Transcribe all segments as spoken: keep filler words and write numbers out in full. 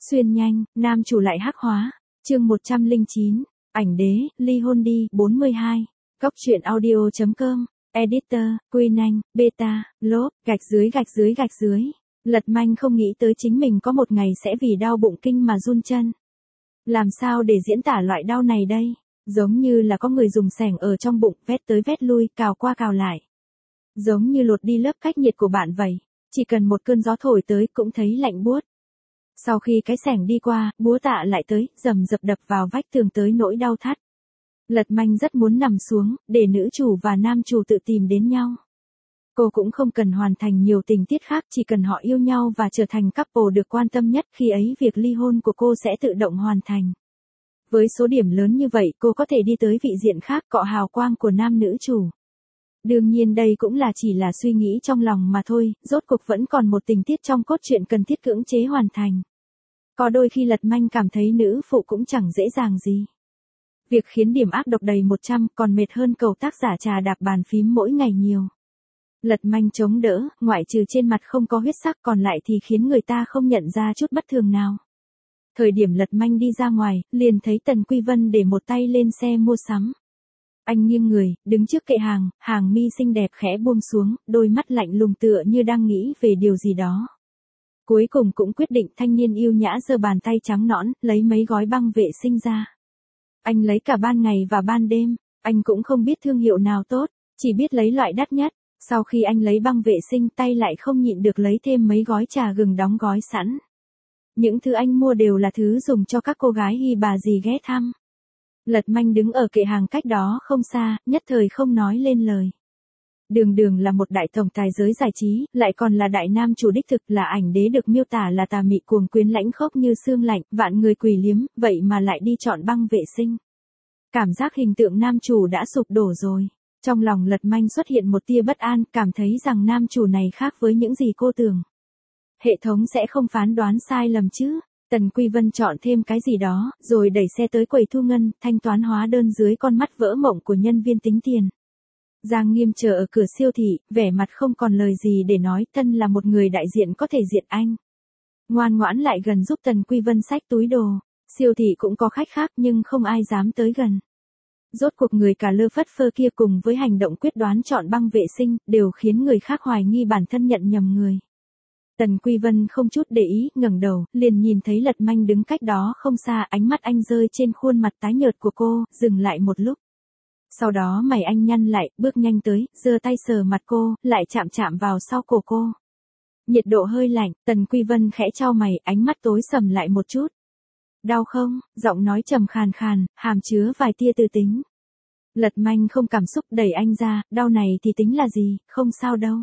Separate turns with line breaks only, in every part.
Xuyên nhanh, nam chủ lại hắc hóa. Chương một trăm lẻ chín, ảnh đế, ly hôn đi, bốn mươi hai. Góc truyện audio chấm com, editor, Queen Anh, beta, lốp, gạch dưới gạch dưới gạch dưới. Lật Manh không nghĩ tới chính mình có một ngày sẽ vì đau bụng kinh mà run chân. Làm sao để diễn tả loại đau này đây? Giống như là có người dùng xẻng ở trong bụng, vét tới vét lui, cào qua cào lại. Giống như lột đi lớp cách nhiệt của bạn vậy. Chỉ cần một cơn gió thổi tới cũng thấy lạnh buốt. Sau khi cái xẻng đi qua, búa tạ lại tới, rầm rập đập vào vách tường tới nỗi đau thắt. Lật Manh rất muốn nằm xuống, để nữ chủ và nam chủ tự tìm đến nhau. Cô cũng không cần hoàn thành nhiều tình tiết khác, chỉ cần họ yêu nhau và trở thành couple được quan tâm nhất, khi ấy việc ly hôn của cô sẽ tự động hoàn thành. Với số điểm lớn như vậy, cô có thể đi tới vị diện khác cọ hào quang của nam nữ chủ. Đương nhiên đây cũng là chỉ là suy nghĩ trong lòng mà thôi, rốt cuộc vẫn còn một tình tiết trong cốt truyện cần thiết cưỡng chế hoàn thành. Có đôi khi Lật Manh cảm thấy nữ phụ cũng chẳng dễ dàng gì. Việc khiến điểm ác độc đầy một trăm còn mệt hơn cầu tác giả trà đạp bàn phím mỗi ngày nhiều. Lật Manh chống đỡ, ngoại trừ trên mặt không có huyết sắc còn lại thì khiến người ta không nhận ra chút bất thường nào. Thời điểm Lật Manh đi ra ngoài, liền thấy Tần Quy Vân để một tay lên xe mua sắm. Anh nghiêng người, đứng trước kệ hàng, hàng mi xinh đẹp khẽ buông xuống, đôi mắt lạnh lùng tựa như đang nghĩ về điều gì đó. Cuối cùng cũng quyết định, thanh niên yêu nhã giơ bàn tay trắng nõn, lấy mấy gói băng vệ sinh ra. Anh lấy cả ban ngày và ban đêm, anh cũng không biết thương hiệu nào tốt, chỉ biết lấy loại đắt nhất. Sau khi anh lấy băng vệ sinh, tay lại không nhịn được lấy thêm mấy gói trà gừng đóng gói sẵn. Những thứ anh mua đều là thứ dùng cho các cô gái hi bà gì ghé thăm. Lật Manh đứng ở kệ hàng cách đó không xa, nhất thời không nói lên lời. Đường Đường là một đại tổng tài giới giải trí, lại còn là đại nam chủ đích thực, là ảnh đế được miêu tả là tà mị cuồng quyến lãnh khốc như xương lạnh, vạn người quỳ liếm, vậy mà lại đi chọn băng vệ sinh. Cảm giác hình tượng nam chủ đã sụp đổ rồi. Trong lòng Lật Manh xuất hiện một tia bất an, cảm thấy rằng nam chủ này khác với những gì cô tưởng. Hệ thống sẽ không phán đoán sai lầm chứ? Tần Quy Vân chọn thêm cái gì đó, rồi đẩy xe tới quầy thu ngân, thanh toán hóa đơn dưới con mắt vỡ mộng của nhân viên tính tiền. Giang Nghiêm chờ ở cửa siêu thị, vẻ mặt không còn lời gì để nói, thân là một người đại diện có thể diện anh. Ngoan ngoãn lại gần giúp Tần Quy Vân xách túi đồ. Siêu thị cũng có khách khác nhưng không ai dám tới gần. Rốt cuộc người cả lơ phất phơ kia cùng với hành động quyết đoán chọn băng vệ sinh, đều khiến người khác hoài nghi bản thân nhận nhầm người. Tần Quy Vân không chút để ý, ngẩng đầu, liền nhìn thấy Lật Manh đứng cách đó không xa, ánh mắt anh rơi trên khuôn mặt tái nhợt của cô, dừng lại một lúc. Sau đó mày anh nhăn lại, bước nhanh tới, giơ tay sờ mặt cô, lại chạm chạm vào sau cổ cô. Nhiệt độ hơi lạnh, Tần Quy Vân khẽ chau mày, ánh mắt tối sầm lại một chút. Đau không? Giọng nói trầm khàn khàn, hàm chứa vài tia tư tính. Lật Manh không cảm xúc, đẩy anh ra, đau này thì tính là gì, không sao đâu.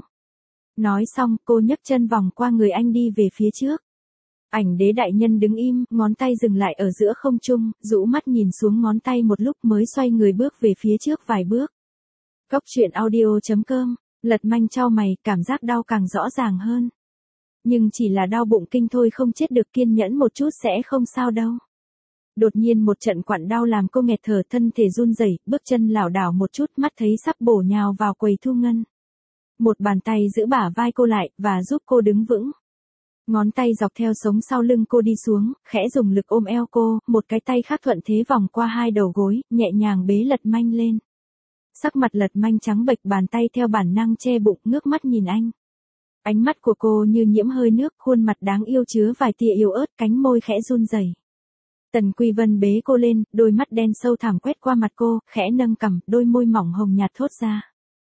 Nói xong, cô nhấc chân vòng qua người anh đi về phía trước. Ảnh đế đại nhân đứng im, ngón tay dừng lại ở giữa không trung, rũ mắt nhìn xuống ngón tay một lúc mới xoay người bước về phía trước vài bước. Góc truyện audio chấm com, Lật Manh chau mày, cảm giác đau càng rõ ràng hơn. Nhưng chỉ là đau bụng kinh thôi, không chết được, kiên nhẫn một chút sẽ không sao đâu. Đột nhiên một trận quặn đau làm cô nghẹt thở, thân thể run rẩy, bước chân lảo đảo một chút, mắt thấy sắp bổ nhào vào quầy thu ngân. Một bàn tay giữ bả vai cô lại, và giúp cô đứng vững. Ngón tay dọc theo sống sau lưng cô đi xuống, khẽ dùng lực ôm eo cô, một cái tay khác thuận thế vòng qua hai đầu gối, nhẹ nhàng bế Lật Manh lên. Sắc mặt Lật Manh trắng bệch, bàn tay theo bản năng che bụng, ngước mắt nhìn anh. Ánh mắt của cô như nhiễm hơi nước, khuôn mặt đáng yêu chứa vài tia yêu ớt, cánh môi khẽ run rẩy. Tần Quy Vân bế cô lên, đôi mắt đen sâu thẳm quét qua mặt cô, khẽ nâng cằm, đôi môi mỏng hồng nhạt thốt ra.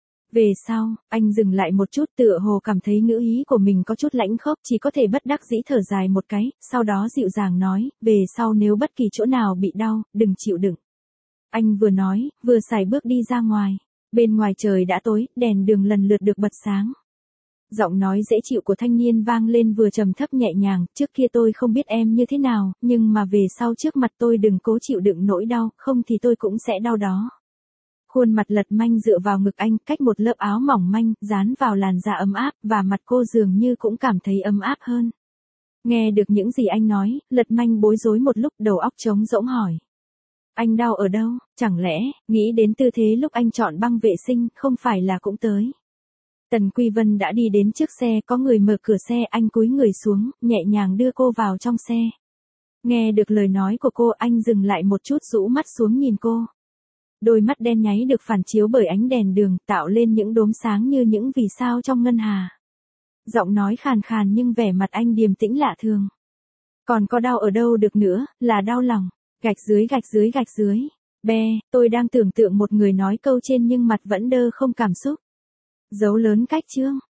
Về sau, anh dừng lại một chút, tựa hồ cảm thấy ngữ ý của mình có chút lãnh khốc, chỉ có thể bất đắc dĩ thở dài một cái, sau đó dịu dàng nói, về sau nếu bất kỳ chỗ nào bị đau, đừng chịu đựng. Anh vừa nói, vừa sải bước đi ra ngoài. Bên ngoài trời đã tối, đèn đường lần lượt được bật sáng. Giọng nói dễ chịu của thanh niên vang lên vừa trầm thấp nhẹ nhàng, trước kia tôi không biết em như thế nào, nhưng mà về sau trước mặt tôi đừng cố chịu đựng nỗi đau, không thì tôi cũng sẽ đau đó. Khuôn mặt Lật Manh dựa vào ngực anh, cách một lớp áo mỏng manh, dán vào làn da ấm áp, và mặt cô dường như cũng cảm thấy ấm áp hơn. Nghe được những gì anh nói, Lật Manh bối rối một lúc, đầu óc trống rỗng hỏi. Anh đau ở đâu, chẳng lẽ, nghĩ đến tư thế lúc anh chọn băng vệ sinh, không phải là cũng tới. Tần Quy Vân đã đi đến trước xe, có người mở cửa xe, anh cúi người xuống, nhẹ nhàng đưa cô vào trong xe. Nghe được lời nói của cô, anh dừng lại một chút, rũ mắt xuống nhìn cô. Đôi mắt đen nháy được phản chiếu bởi ánh đèn đường, tạo lên những đốm sáng như những vì sao trong ngân hà. Giọng nói khàn khàn nhưng vẻ mặt anh điềm tĩnh lạ thường. Còn có đau ở đâu được nữa, là đau lòng. Gạch dưới gạch dưới gạch dưới. Be, tôi đang tưởng tượng một người nói câu trên nhưng mặt vẫn đơ không cảm xúc. Dấu lớn cách chương.